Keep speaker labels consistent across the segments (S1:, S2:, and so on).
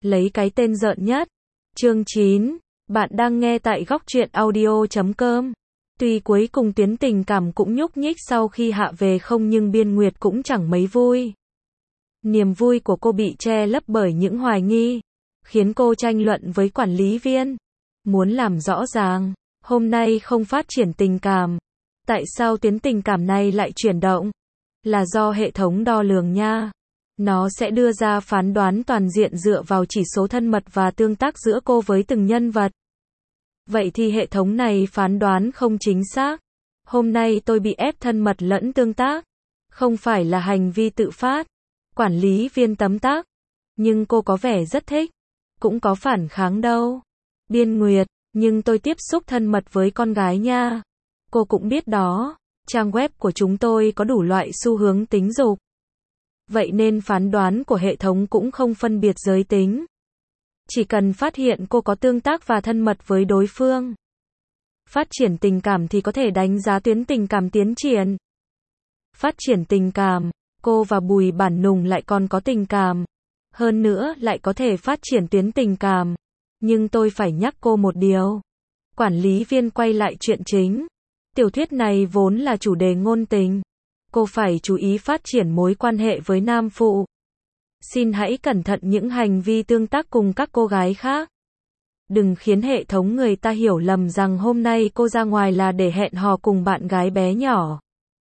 S1: lấy cái tên rợn nhất. Chương 9, bạn đang nghe tại góc truyện audio.com. Tuy cuối cùng tuyến tình cảm cũng nhúc nhích sau khi hạ về không nhưng Biên Nguyệt cũng chẳng mấy vui. Niềm vui của cô bị che lấp bởi những hoài nghi, khiến cô tranh luận với quản lý viên. Muốn làm rõ ràng, hôm nay không phát triển tình cảm. Tại sao tuyến tình cảm này lại chuyển động? Là do hệ thống đo lường nha. Nó sẽ đưa ra phán đoán toàn diện dựa vào chỉ số thân mật và tương tác giữa cô với từng nhân vật. Vậy thì hệ thống này phán đoán không chính xác. Hôm nay tôi bị ép thân mật lẫn tương tác. Không phải là hành vi tự phát. Quản lý viên tấm tắc. Nhưng cô có vẻ rất thích. Cũng có phản kháng đâu. Biên Nguyệt, nhưng tôi tiếp xúc thân mật với con gái nha. Cô cũng biết đó. Trang web của chúng tôi có đủ loại xu hướng tính dục. Vậy nên phán đoán của hệ thống cũng không phân biệt giới tính. Chỉ cần phát hiện cô có tương tác và thân mật với đối phương. Phát triển tình cảm thì có thể đánh giá tuyến tình cảm tiến triển. Phát triển tình cảm, cô và Bùi Bản Nùng lại còn có tình cảm. Hơn nữa lại có thể phát triển tuyến tình cảm. Nhưng tôi phải nhắc cô một điều. Quản lý viên quay lại chuyện chính. Tiểu thuyết này vốn là chủ đề ngôn tình. Cô phải chú ý phát triển mối quan hệ với nam phụ. Xin hãy cẩn thận những hành vi tương tác cùng các cô gái khác. Đừng khiến hệ thống người ta hiểu lầm rằng hôm nay cô ra ngoài là để hẹn hò cùng bạn gái bé nhỏ.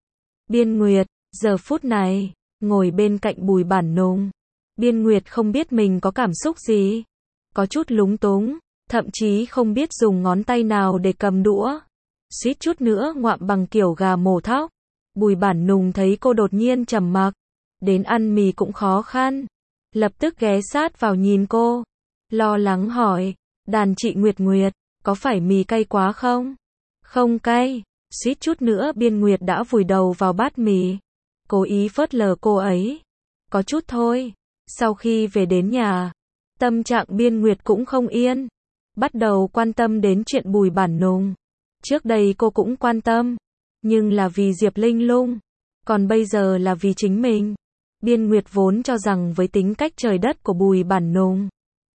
S1: Biên Nguyệt, giờ phút này, ngồi bên cạnh Bùi Bản Nùng. Biên Nguyệt không biết mình có cảm xúc gì. Có chút lúng túng, thậm chí không biết dùng ngón tay nào để cầm đũa. Suýt chút nữa ngoạm bằng kiểu gà mổ thóc. Bùi Bản Nùng thấy cô đột nhiên trầm mặc, đến ăn mì cũng khó khăn, lập tức ghé sát vào nhìn cô, lo lắng hỏi, đàn chị Nguyệt Nguyệt, có phải mì cay quá không? Không cay, suýt chút nữa Biên Nguyệt đã vùi đầu vào bát mì, cố ý phớt lờ cô ấy, có chút thôi. Sau khi về đến nhà, tâm trạng Biên Nguyệt cũng không yên, bắt đầu quan tâm đến chuyện Bùi Bản Nùng. Trước đây cô cũng quan tâm, nhưng là vì Diệp Linh Lung, còn bây giờ là vì chính mình. Biên Nguyệt vốn cho rằng với tính cách trời đất của Bùi Bản Nùng,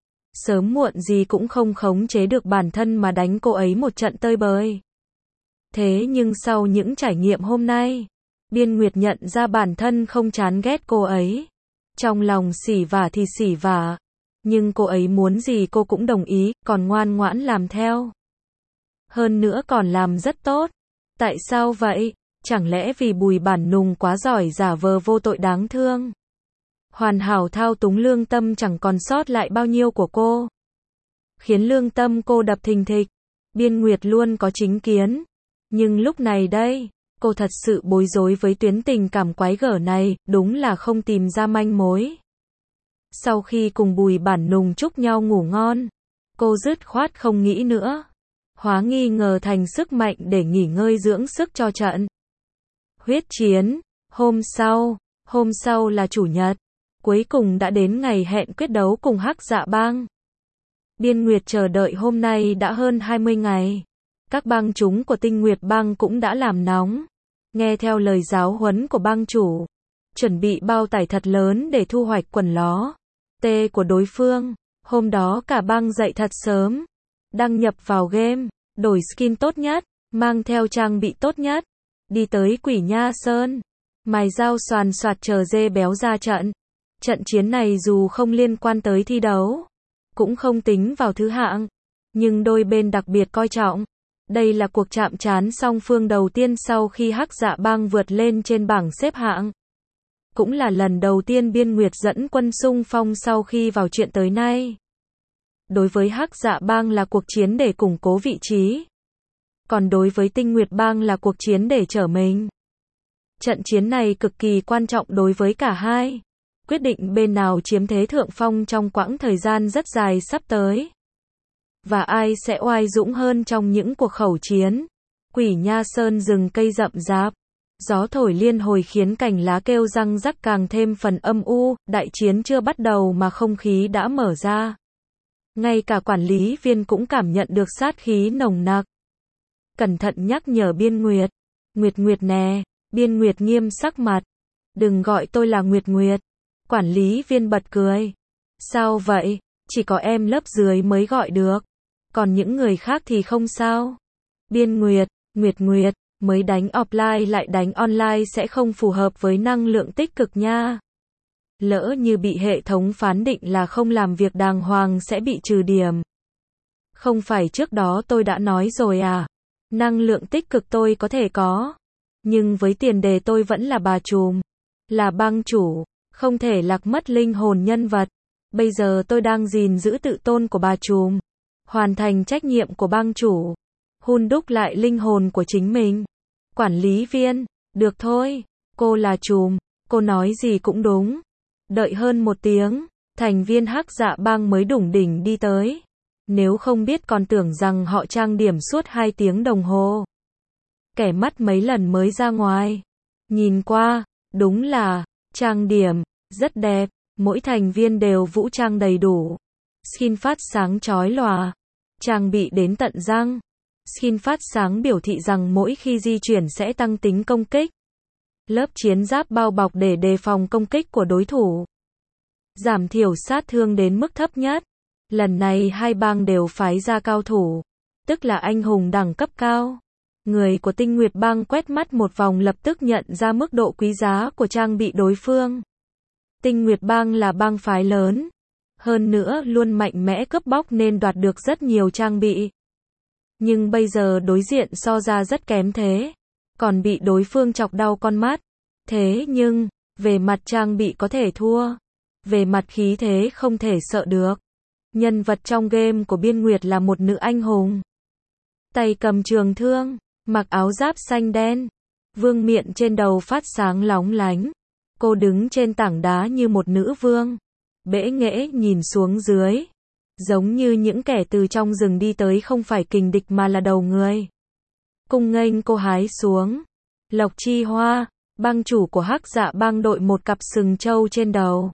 S1: sớm muộn gì cũng không khống chế được bản thân mà đánh cô ấy một trận tơi bời. Thế nhưng sau những trải nghiệm hôm nay, Biên Nguyệt nhận ra bản thân không chán ghét cô ấy. Trong lòng xỉ vả thì xỉ vả, nhưng cô ấy muốn gì cô cũng đồng ý, còn ngoan ngoãn làm theo. Hơn nữa còn làm rất tốt. Tại sao vậy? Chẳng lẽ vì Bùi Bản Nùng quá giỏi giả vờ vô tội đáng thương? Hoàn hảo thao túng lương tâm chẳng còn sót lại bao nhiêu của cô. Khiến lương tâm cô đập thình thịch. Biên Nguyệt luôn có chính kiến. Nhưng lúc này đây, cô thật sự bối rối với tuyến tình cảm quái gở này, đúng là không tìm ra manh mối. Sau khi cùng Bùi Bản Nùng chúc nhau ngủ ngon, cô dứt khoát không nghĩ nữa. Hóa nghi ngờ thành sức mạnh để nghỉ ngơi dưỡng sức cho trận huyết chiến. Hôm sau là chủ nhật, cuối cùng đã đến ngày hẹn quyết đấu cùng Hắc Dạ Bang. Biên Nguyệt chờ đợi hôm nay đã hơn 20 ngày. Các bang chúng của Tinh Nguyệt Bang cũng đã làm nóng, nghe theo lời giáo huấn của bang chủ, chuẩn bị bao tải thật lớn để thu hoạch quần ló tê của đối phương. Hôm đó cả bang dậy thật sớm, đăng nhập vào game, đổi skin tốt nhất, mang theo trang bị tốt nhất, đi tới Quỷ Nha Sơn, mài dao xoàn xoạt chờ dê béo ra trận. Trận chiến này dù không liên quan tới thi đấu, cũng không tính vào thứ hạng, nhưng đôi bên đặc biệt coi trọng. Đây là cuộc chạm trán song phương đầu tiên sau khi Hắc Dạ Bang vượt lên trên bảng xếp hạng. Cũng là lần đầu tiên Biên Nguyệt dẫn quân xung phong sau khi vào chuyện tới nay. Đối với Hắc Dạ Bang là cuộc chiến để củng cố vị trí. Còn đối với Tinh Nguyệt Bang là cuộc chiến để trở mình. Trận chiến này cực kỳ quan trọng đối với cả hai. Quyết định bên nào chiếm thế thượng phong trong quãng thời gian rất dài sắp tới. Và ai sẽ oai dũng hơn trong những cuộc khẩu chiến. Quỷ Nha Sơn rừng cây rậm rạp. Gió thổi liên hồi khiến cành lá kêu răng rắc càng thêm phần âm u. Đại chiến chưa bắt đầu mà không khí đã mở ra. Ngay cả quản lý viên cũng cảm nhận được sát khí nồng nặc. Cẩn thận nhắc nhở Biên Nguyệt. Nguyệt Nguyệt nè. Biên Nguyệt nghiêm sắc mặt. Đừng gọi tôi là Nguyệt Nguyệt. Quản lý viên bật cười. Sao vậy? chỉ có em lớp dưới mới gọi được. Còn những người khác thì không sao. Biên Nguyệt, Nguyệt, mới đánh offline lại đánh online sẽ không phù hợp với năng lượng tích cực nha. Lỡ như bị hệ thống phán định là không làm việc đàng hoàng sẽ bị trừ điểm. Không phải trước đó tôi đã nói rồi à? Năng lượng tích cực tôi có thể có. Nhưng với tiền đề tôi vẫn là bà trùm. Là bang chủ. Không thể lạc mất linh hồn nhân vật. Bây giờ tôi đang gìn giữ tự tôn của bà trùm. Hoàn thành trách nhiệm của bang chủ. Hun đúc lại linh hồn của chính mình. Quản lý viên. Được thôi. Cô là trùm. Cô nói gì cũng đúng. Đợi hơn 1 tiếng. Thành viên Hắc Dạ Bang mới đủng đỉnh đi tới. Nếu không biết còn tưởng rằng họ trang điểm suốt 2 tiếng đồng hồ. Kẻ mắt mấy lần mới ra ngoài. Nhìn qua, đúng là, trang điểm, rất đẹp, mỗi thành viên đều vũ trang đầy đủ. Skin phát sáng chói lòa, trang bị đến tận răng. Skin phát sáng biểu thị rằng mỗi khi di chuyển sẽ tăng tính công kích. Lớp chiến giáp bao bọc để đề phòng công kích của đối thủ. Giảm thiểu sát thương đến mức thấp nhất. Lần này hai bang đều phái ra cao thủ, tức là anh hùng đẳng cấp cao. Người của Tinh Nguyệt Bang quét mắt một vòng lập tức nhận ra mức độ quý giá của trang bị đối phương. Tinh Nguyệt Bang là bang phái lớn, hơn nữa luôn mạnh mẽ cướp bóc nên đoạt được rất nhiều trang bị. Nhưng bây giờ đối diện so ra rất kém thế, còn bị đối phương chọc đau con mắt. Thế nhưng, về mặt trang bị có thể thua, về mặt khí thế không thể sợ được. Nhân vật trong game của Biên Nguyệt là một nữ anh hùng. Tay cầm trường thương, mặc áo giáp xanh đen, vương miện trên đầu phát sáng lóng lánh. Cô đứng trên tảng đá như một nữ vương, bẽ nghễ nhìn xuống dưới. Giống như những kẻ từ trong rừng đi tới không phải kình địch mà là đầu người. Cung nghênh cô hái xuống. Lộc Chi Hoa, bang chủ của Hắc Dạ Bang đội một cặp sừng trâu trên đầu.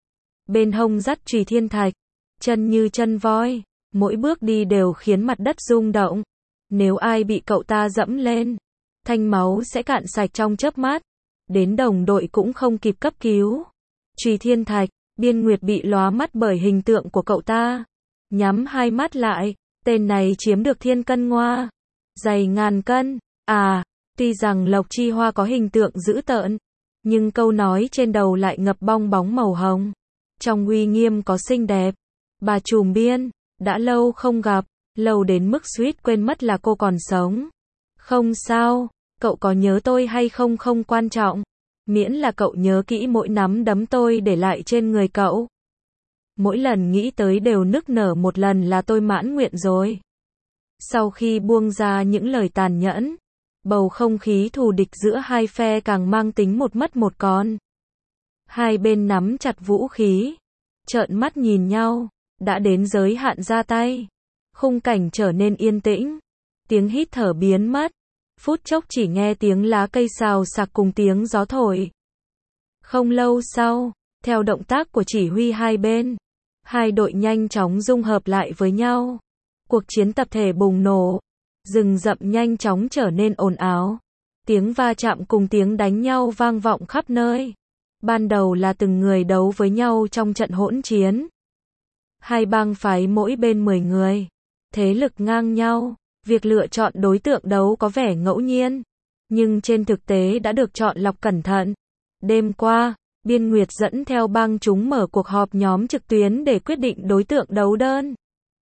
S1: Bên hông dắt chùy thiên thạch. Chân như chân voi, mỗi bước đi đều khiến mặt đất rung động. Nếu ai bị cậu ta dẫm lên, thanh máu sẽ cạn sạch trong chớp mắt. Đến đồng đội cũng không kịp cấp cứu. Chùy thiên thạch, Biên Nguyệt bị lóa mắt bởi hình tượng của cậu ta. Nhắm hai mắt lại, tên này chiếm được thiên cân ngoa. Dày ngàn cân, tuy rằng Lộc Chi Hoa có hình tượng dữ tợn, nhưng câu nói trên đầu lại ngập bong bóng màu hồng. Trong uy nghiêm có xinh đẹp. Bà trùm Biên, đã lâu không gặp, lâu đến mức suýt quên mất là cô còn sống. Không sao, cậu có nhớ tôi hay không không quan trọng. Miễn là cậu nhớ kỹ mỗi nắm đấm tôi để lại trên người cậu. Mỗi lần nghĩ tới đều nức nở một lần là tôi mãn nguyện rồi. Sau khi buông ra những lời tàn nhẫn, bầu không khí thù địch giữa hai phe càng mang tính một mất một còn. Hai bên nắm chặt vũ khí, trợn mắt nhìn nhau. Đã đến giới hạn ra tay. Khung cảnh trở nên yên tĩnh. Tiếng hít thở biến mất. Phút chốc chỉ nghe tiếng lá cây xào xạc cùng tiếng gió thổi. Không lâu sau, theo động tác của chỉ huy hai bên, hai đội nhanh chóng dung hợp lại với nhau. Cuộc chiến tập thể bùng nổ. Rừng rậm nhanh chóng trở nên ồn ào. Tiếng va chạm cùng tiếng đánh nhau vang vọng khắp nơi. Ban đầu là từng người đấu với nhau trong trận hỗn chiến. Hai bang phái mỗi bên 10 người. Thế lực ngang nhau. Việc lựa chọn đối tượng đấu có vẻ ngẫu nhiên. Nhưng trên thực tế đã được chọn lọc cẩn thận. Đêm qua, Biên Nguyệt dẫn theo bang chúng mở cuộc họp nhóm trực tuyến để quyết định đối tượng đấu đơn.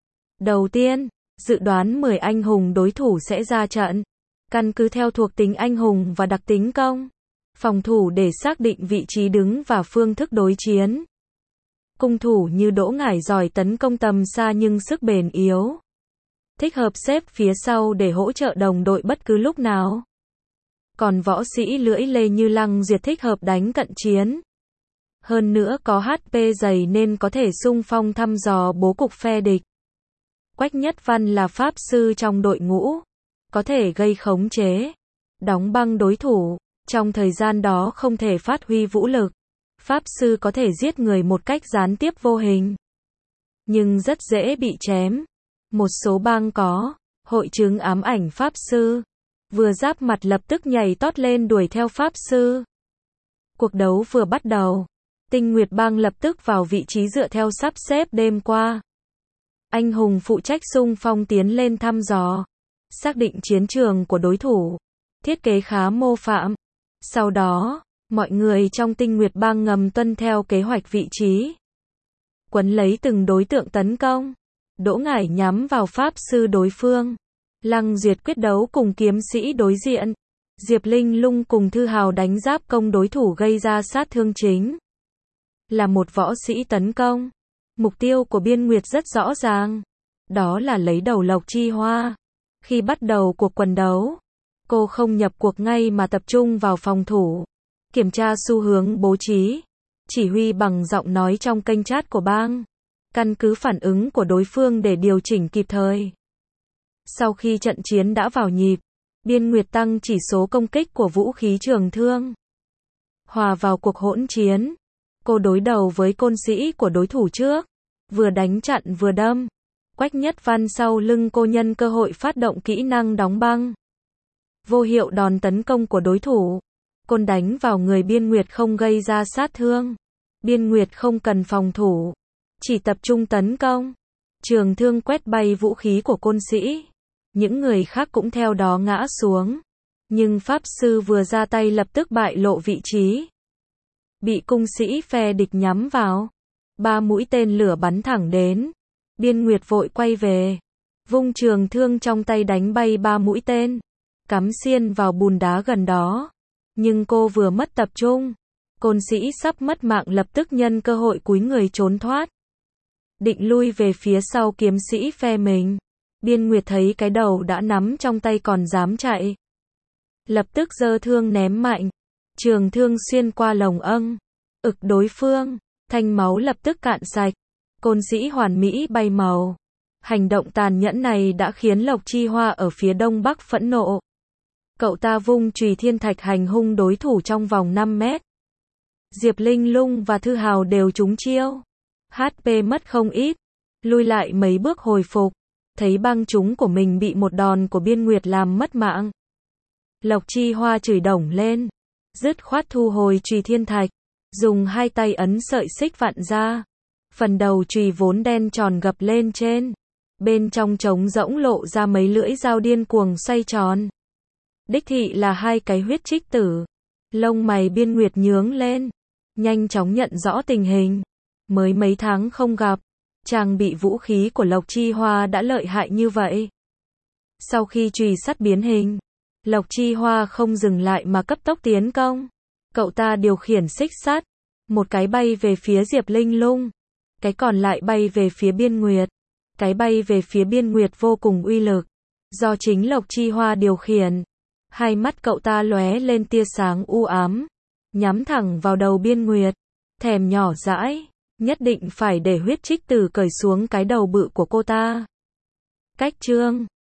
S1: Đầu tiên, dự đoán 10 anh hùng đối thủ sẽ ra trận. Căn cứ theo thuộc tính anh hùng và đặc tính công, phòng thủ để xác định vị trí đứng và phương thức đối chiến. Cung thủ như Đỗ Ngải giỏi tấn công tầm xa nhưng sức bền yếu. Thích hợp xếp phía sau để hỗ trợ đồng đội bất cứ lúc nào. Còn võ sĩ lưỡi lê như Lăng Duyệt thích hợp đánh cận chiến. Hơn nữa có HP dày nên có thể xung phong thăm dò bố cục phe địch. Quách Nhất Văn là pháp sư trong đội ngũ. Có thể gây khống chế, đóng băng đối thủ. Trong thời gian đó không thể phát huy vũ lực. Pháp sư có thể giết người một cách gián tiếp vô hình, nhưng rất dễ bị chém. Một số bang có hội chứng ám ảnh pháp sư, vừa giáp mặt lập tức nhảy tót lên đuổi theo pháp sư. Cuộc đấu vừa bắt đầu, Tinh Nguyệt Bang lập tức vào vị trí dựa theo sắp xếp đêm qua. Anh hùng phụ trách xung phong tiến lên thăm dò, xác định chiến trường của đối thủ, thiết kế khá mô phạm. Sau đó, mọi người trong Tinh Nguyệt Bang ngầm tuân theo kế hoạch vị trí, quấn lấy từng đối tượng tấn công. Đỗ Ngải nhắm vào pháp sư đối phương, Lăng Duyệt quyết đấu cùng kiếm sĩ đối diện, Diệp Linh Lung cùng Thư Hào đánh giáp công đối thủ gây ra sát thương chính. Là một võ sĩ tấn công, mục tiêu của Biên Nguyệt rất rõ ràng, đó là lấy đầu Lộc Chi Hoa. Khi bắt đầu cuộc quần đấu, cô không nhập cuộc ngay mà tập trung vào phòng thủ, kiểm tra xu hướng bố trí, chỉ huy bằng giọng nói trong kênh chat của bang, căn cứ phản ứng của đối phương để điều chỉnh kịp thời. Sau khi trận chiến đã vào nhịp, Biên Nguyệt tăng chỉ số công kích của vũ khí trường thương. Hòa vào cuộc hỗn chiến, cô đối đầu với côn sĩ của đối thủ trước, vừa đánh chặn vừa đâm. Quách Nhất Văn sau lưng cô nhân cơ hội phát động kỹ năng đóng băng. Vô hiệu đòn tấn công của đối thủ, côn đánh vào người Biên Nguyệt không gây ra sát thương. Biên Nguyệt không cần phòng thủ, chỉ tập trung tấn công. Trường thương quét bay vũ khí của côn sĩ. Những người khác cũng theo đó ngã xuống. Nhưng pháp sư vừa ra tay lập tức bại lộ vị trí. Bị cung sĩ phe địch nhắm vào. 3 mũi tên lửa bắn thẳng đến. Biên Nguyệt vội quay về, vung trường thương trong tay đánh bay 3 mũi tên, cắm xiên vào bùn đá gần đó. Nhưng cô vừa mất tập trung, côn sĩ sắp mất mạng lập tức nhân cơ hội cúi người trốn thoát. Định lui về phía sau kiếm sĩ phe mình. Biên Nguyệt thấy cái đầu đã nắm trong tay còn dám chạy. Lập tức giơ thương ném mạnh, trường thương xuyên qua lồng ực đối phương, thanh máu lập tức cạn sạch. Côn sĩ hoàn mỹ bay màu. Hành động tàn nhẫn này đã khiến Lộc Chi Hoa ở phía đông bắc phẫn nộ. Cậu ta vung chùy thiên thạch hành hung đối thủ trong vòng 5 mét. Diệp Linh Lung và Thư Hào đều trúng chiêu. HP mất không ít, lui lại mấy bước hồi phục, thấy băng chúng của mình bị một đòn của Biên Nguyệt làm mất mạng. Lộc Chi Hoa chửi đổng lên, dứt khoát thu hồi chùy thiên thạch, dùng hai tay ấn sợi xích vặn ra. Phần đầu chùy vốn đen tròn gập lên trên, bên trong trống rỗng lộ ra mấy lưỡi dao điên cuồng xoay tròn. Đích thị là 2 cái huyết trích tử. Lông mày Biên Nguyệt nhướng lên, nhanh chóng nhận rõ tình hình. Mới mấy tháng không gặp, trang bị vũ khí của Lộc Chi Hoa đã lợi hại như vậy. Sau khi chùy sắt biến hình, Lộc Chi Hoa không dừng lại mà cấp tốc tiến công. Cậu ta điều khiển xích sắt, một cái bay về phía Diệp Linh Lung, cái còn lại bay về phía Biên Nguyệt. Cái bay về phía Biên Nguyệt vô cùng uy lực, do chính Lộc Chi Hoa điều khiển. Hai mắt cậu ta lóe lên tia sáng u ám, nhắm thẳng vào đầu Biên Nguyệt, thèm nhỏ dãi, nhất định phải để huyết trích tử cởi xuống cái đầu bự của cô ta. Cách chương